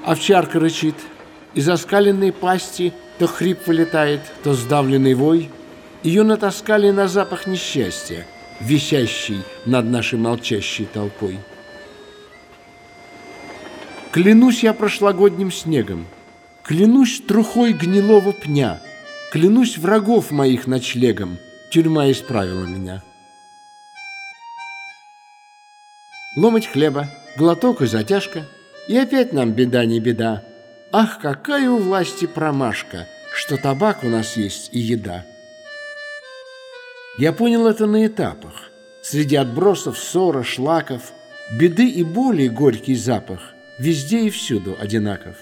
Овчарка рычит, из оскаленной пасти то хрип вылетает, то сдавленный вой. Ее натаскали на запах несчастья, висящий над нашей молчащей толпой. Клянусь я прошлогодним снегом, клянусь трухой гнилого пня, клянусь врагов моих ночлегом, тюрьма исправила меня. Ломоть хлеба, глоток и затяжка, и опять нам беда не беда. Ах, какая у власти промашка, что табак у нас есть и еда. Я понял это на этапах. Среди отбросов, ссора, шлаков, беды и боли горький запах везде и всюду одинаков.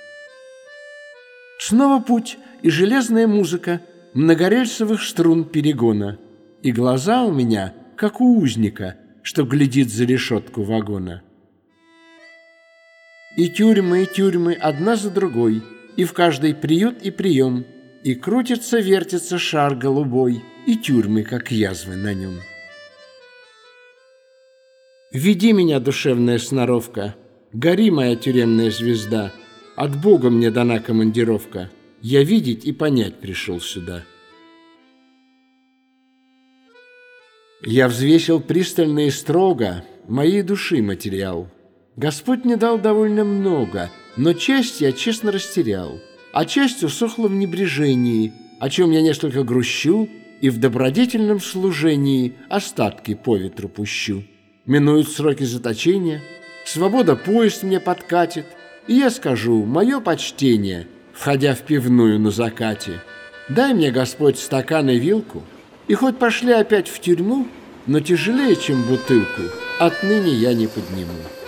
Снова путь и железная музыка многорельсовых струн перегона, и глаза у меня, как у узника, что глядит за решетку вагона. И тюрьмы, одна за другой, и в каждой приют и прием, и крутится-вертится шар голубой, и тюрьмы, как язвы на нем. Веди меня, душевная сноровка, гори, моя тюремная звезда, от Бога мне дана командировка, я видеть и понять пришел сюда. Я взвесил пристально и строго моей души материал. Господь мне дал довольно много, но часть я честно растерял, а часть усохла в небрежении, о чем я несколько грущу и в добродетельном служении остатки по ветру пущу. Минуют сроки заточения, свобода поезд мне подкатит, и я скажу мое почтение, входя в пивную на закате. Дай мне, Господь, стакан и вилку, и хоть пошли опять в тюрьму, но тяжелее, чем бутылку, отныне я не подниму.